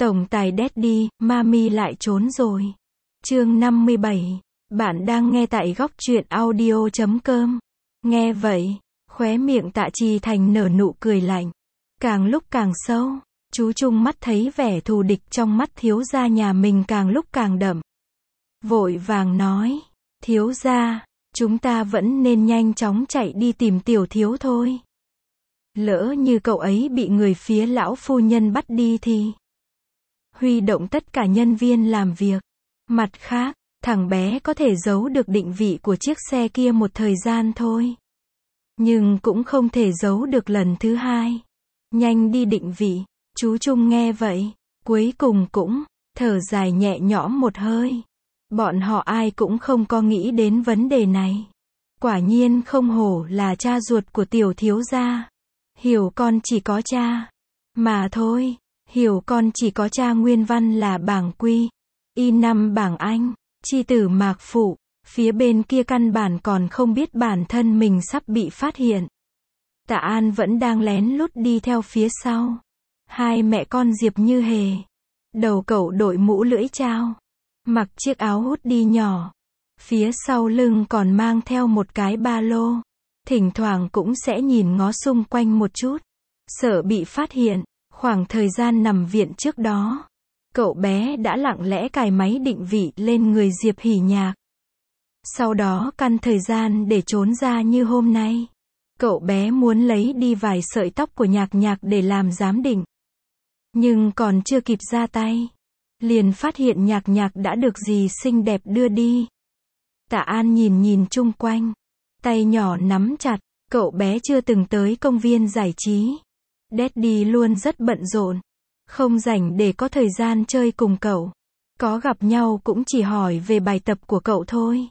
Tổng tài Daddy, Mami lại trốn rồi. Chương 57. Bạn đang nghe tại góc truyện audio.com. Nghe vậy, khóe miệng Tạ Trì Thành nở nụ cười lạnh. Càng lúc càng sâu, chú Trung mắt thấy vẻ thù địch trong mắt thiếu gia nhà mình càng lúc càng đậm. Vội vàng nói, thiếu gia, chúng ta vẫn nên nhanh chóng chạy đi tìm tiểu thiếu thôi. Lỡ như cậu ấy bị người phía lão phu nhân bắt đi thì huy động tất cả nhân viên làm việc. Mặt khác, thằng bé có thể giấu được định vị của chiếc xe kia một thời gian thôi. Nhưng cũng không thể giấu được lần thứ hai. Nhanh đi định vị. Chú Trung nghe vậy, cuối cùng cũng thở dài nhẹ nhõm một hơi. Bọn họ ai cũng không có nghĩ đến vấn đề này. Quả nhiên không hổ là cha ruột của tiểu thiếu gia. Hiểu con chỉ có cha mà thôi. Hiểu con chỉ có cha nguyên văn là bảng Quy, Y5 bảng Anh, chi tử mạc phụ. Phía bên kia căn bản còn không biết bản thân mình sắp bị phát hiện. Tạ An vẫn đang lén lút đi theo phía sau. Hai mẹ con Diệp Như Hề. Đầu cậu đội mũ lưỡi chao, mặc chiếc áo hoodie nhỏ. Phía sau lưng còn mang theo một cái ba lô. Thỉnh thoảng cũng sẽ nhìn ngó xung quanh một chút. Sợ bị phát hiện. Khoảng thời gian nằm viện trước đó, cậu bé đã lặng lẽ cài máy định vị lên người Diệp Hỉ Nhạc. Sau đó căn thời gian để trốn ra như hôm nay. Cậu bé muốn lấy đi vài sợi tóc của Nhạc Nhạc để làm giám định. Nhưng còn chưa kịp ra tay, liền phát hiện Nhạc Nhạc đã được dì xinh đẹp đưa đi. Tạ An nhìn chung quanh, tay nhỏ nắm chặt, cậu bé chưa từng tới công viên giải trí. Daddy luôn rất bận rộn, không rảnh để có thời gian chơi cùng cậu. Có gặp nhau cũng chỉ hỏi về bài tập của cậu thôi.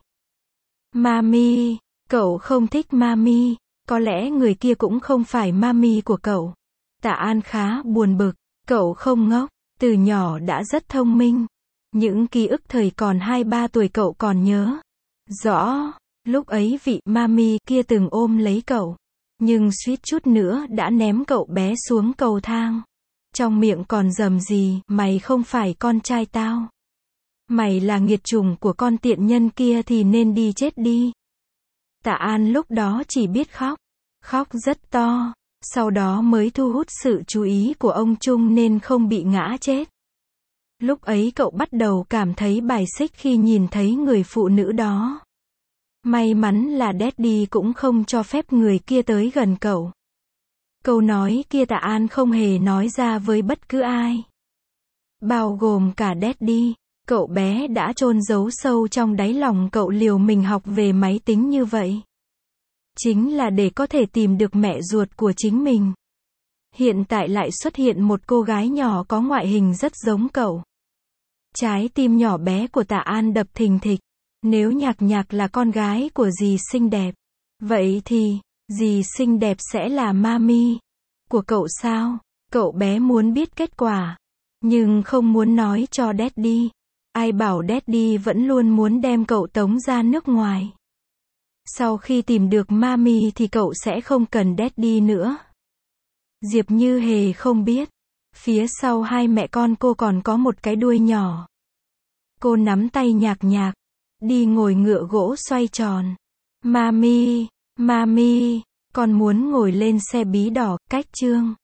Mami, cậu không thích Mami, có lẽ người kia cũng không phải Mami của cậu. Tạ An khá buồn bực, cậu không ngốc, từ nhỏ đã rất thông minh. Những ký ức thời còn 2-3 tuổi cậu còn nhớ rõ, lúc ấy vị Mami kia từng ôm lấy cậu. Nhưng suýt chút nữa đã ném cậu bé xuống cầu thang. Trong miệng còn rầm rì, mày không phải con trai tao. Mày là nghiệt chủng của con tiện nhân kia thì nên đi chết đi. Tạ An lúc đó chỉ biết khóc. Khóc rất to. Sau đó mới thu hút sự chú ý của ông Trung nên không bị ngã chết. Lúc ấy cậu bắt đầu cảm thấy bài xích khi nhìn thấy người phụ nữ đó. May mắn là Daddy cũng không cho phép người kia tới gần cậu. Câu nói kia Tạ An không hề nói ra với bất cứ ai. Bao gồm cả Daddy. Cậu bé đã chôn giấu sâu trong đáy lòng cậu liều mình học về máy tính như vậy. Chính là để có thể tìm được mẹ ruột của chính mình. Hiện tại lại xuất hiện một cô gái nhỏ có ngoại hình rất giống cậu. Trái tim nhỏ bé của Tạ An đập thình thịch. Nếu Nhạc Nhạc là con gái của dì xinh đẹp, vậy thì, dì xinh đẹp sẽ là Mami của cậu sao? Cậu bé muốn biết kết quả, nhưng không muốn nói cho Daddy. Ai bảo Daddy vẫn luôn muốn đem cậu tống ra nước ngoài. Sau khi tìm được Mami thì cậu sẽ không cần Daddy nữa. Diệp Như Hề không biết, phía sau hai mẹ con cô còn có một cái đuôi nhỏ. Cô nắm tay Nhạc Nhạc, đi ngồi ngựa gỗ xoay tròn. Mami, Mami, con muốn ngồi lên xe bí đỏ, cách chương.